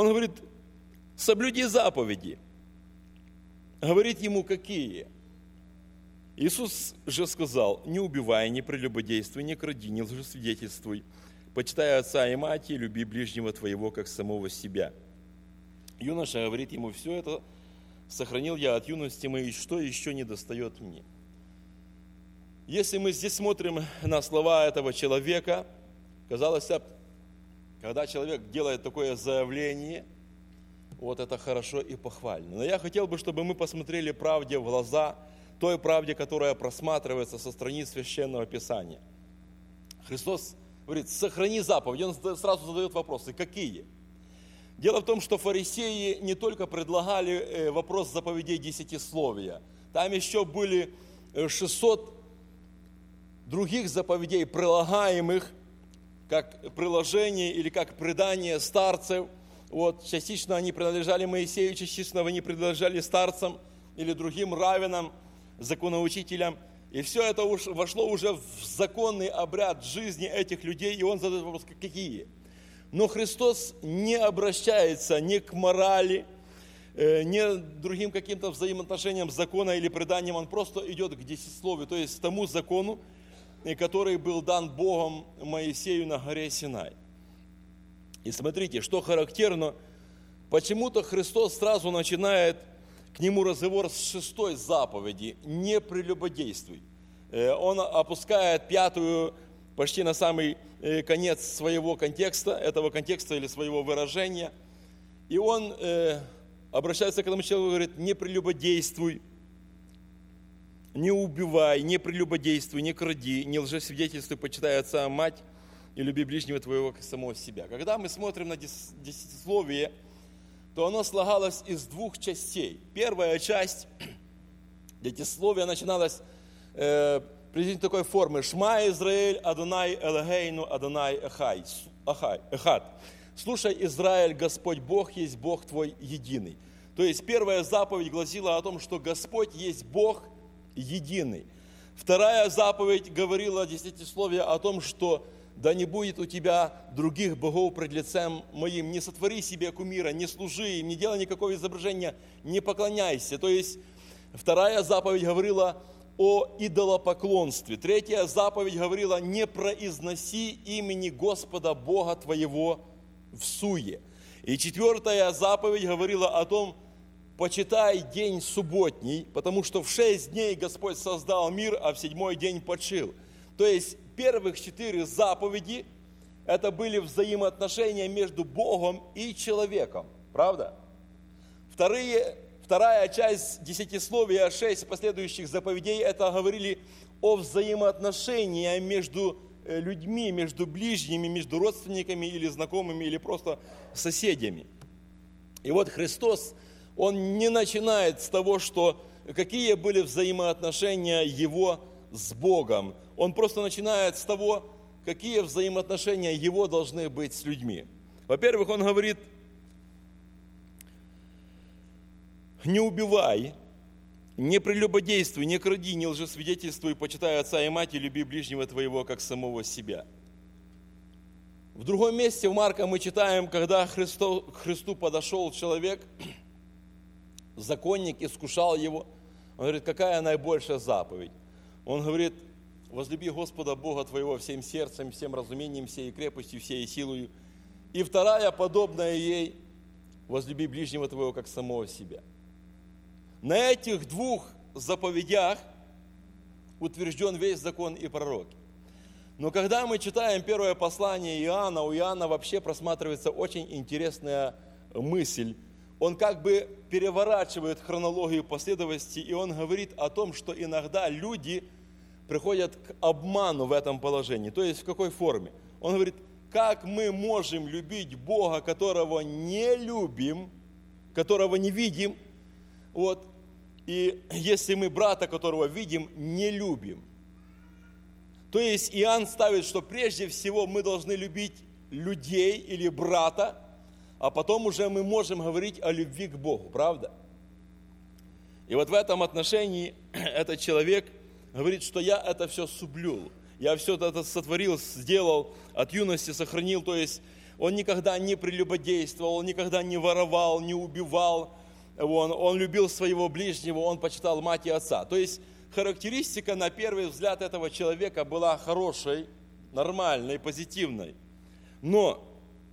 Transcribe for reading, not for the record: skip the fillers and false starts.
Он говорит, соблюди заповеди. Говорит ему, какие? Иисус же сказал, не убивай, не прелюбодействуй, не кради, не лжесвидетельствуй, почитай отца и мать, и люби ближнего твоего, как самого себя. Юноша говорит ему, все это сохранил я от юности моей, что еще не достает мне. Если мы здесь смотрим на слова этого человека, казалось, когда человек делает такое заявление, вот это хорошо и похвально. Но я хотел бы, чтобы мы посмотрели правде в глаза, той правде, которая просматривается со страниц Священного Писания. Христос говорит, сохрани заповеди. Он сразу задает вопросы, какие? Дело в том, что фарисеи не только предлагали вопрос заповедей десятисловия, там еще были 600 других заповедей, прилагаемых как приложение или как предание старцев. Вот, частично они принадлежали Моисею, частично они принадлежали старцам или другим раввинам, законоучителям. И все это вошло уже в законный обряд жизни этих людей, и он задает вопрос, какие? Но Христос не обращается ни к морали, ни к другим каким-то взаимоотношениям закона или преданиям, он просто идет к десятисловию, то есть к тому закону, который был дан Богом Моисею на горе Синай. И смотрите, что характерно, почему-то Христос сразу начинает к нему разговор с 6 заповеди «Не прелюбодействуй». Он опускает 5-ю почти на самый конец своего контекста, этого контекста или своего выражения. И он обращается к этому человеку и говорит, не прелюбодействуй, не убивай, не прелюбодействуй, не кради, не лжесвидетельствуй, почитай отца и мать, и люби ближнего твоего, как самого себя. Когда мы смотрим на десятисловие, то оно слагалось из 2 частей. Первая часть десятисловия начиналась приблизительно такой формы. Шма Израиль, Адонай Элогейну, Адонай Эхад. Слушай, Израиль, Господь Бог есть Бог твой единый. То есть первая заповедь гласила о том, что Господь есть Бог единый. Вторая заповедь говорила десятисловие о том, что да не будет у тебя других богов пред лицем моим, не сотвори себе кумира, не служи им, не делай никакого изображения, не поклоняйся. То есть вторая заповедь говорила о идолопоклонстве. Третья заповедь говорила, не произноси имени Господа Бога твоего в суе. И 4-я заповедь говорила о том, почитай день субботний, потому что в 6 дней Господь создал мир, а в 7-й день почил. То есть первых 4 заповеди это были взаимоотношения между Богом и человеком. Правда? Вторая часть десятисловия, 6 последующих заповедей, это говорили о взаимоотношениях между людьми, между ближними, между родственниками или знакомыми, или просто соседями. И вот Христос, Он не начинает с того, что какие были взаимоотношения Его с Богом. Он просто начинает с того, какие взаимоотношения Его должны быть с людьми. Во-первых, Он говорит, не убивай, не прелюбодействуй, не кради, не лжесвидетельствуй, почитай отца и мать, и люби ближнего твоего, как самого себя. В другом месте в Марка мы читаем, когда к Христу подошел человек, законник, искушал его. Он говорит, какая наибольшая заповедь? Он говорит, возлюби Господа Бога твоего всем сердцем, всем разумением, всей крепостью, всей силою. И вторая, подобная ей, возлюби ближнего твоего, как самого себя. На этих 2 заповедях утвержден весь закон и пророки. Но когда мы читаем первое послание Иоанна, у Иоанна вообще просматривается очень интересная мысль. Он как бы переворачивает хронологию последовательности, и он говорит о том, что иногда люди приходят к обману в этом положении. То есть в какой форме? Он говорит, как мы можем любить Бога, которого не любим, которого не видим, вот, и если мы брата, которого видим, не любим. То есть Иоанн ставит, что прежде всего мы должны любить людей или брата, а потом уже мы можем говорить о любви к Богу, правда? И вот в этом отношении этот человек говорит, что я это все соблюл, я все это сотворил, сделал, от юности сохранил. То есть он никогда не прелюбодействовал, он никогда не воровал, не убивал, он любил своего ближнего, он почитал мать и отца. То есть характеристика на первый взгляд этого человека была хорошей, нормальной, позитивной. Но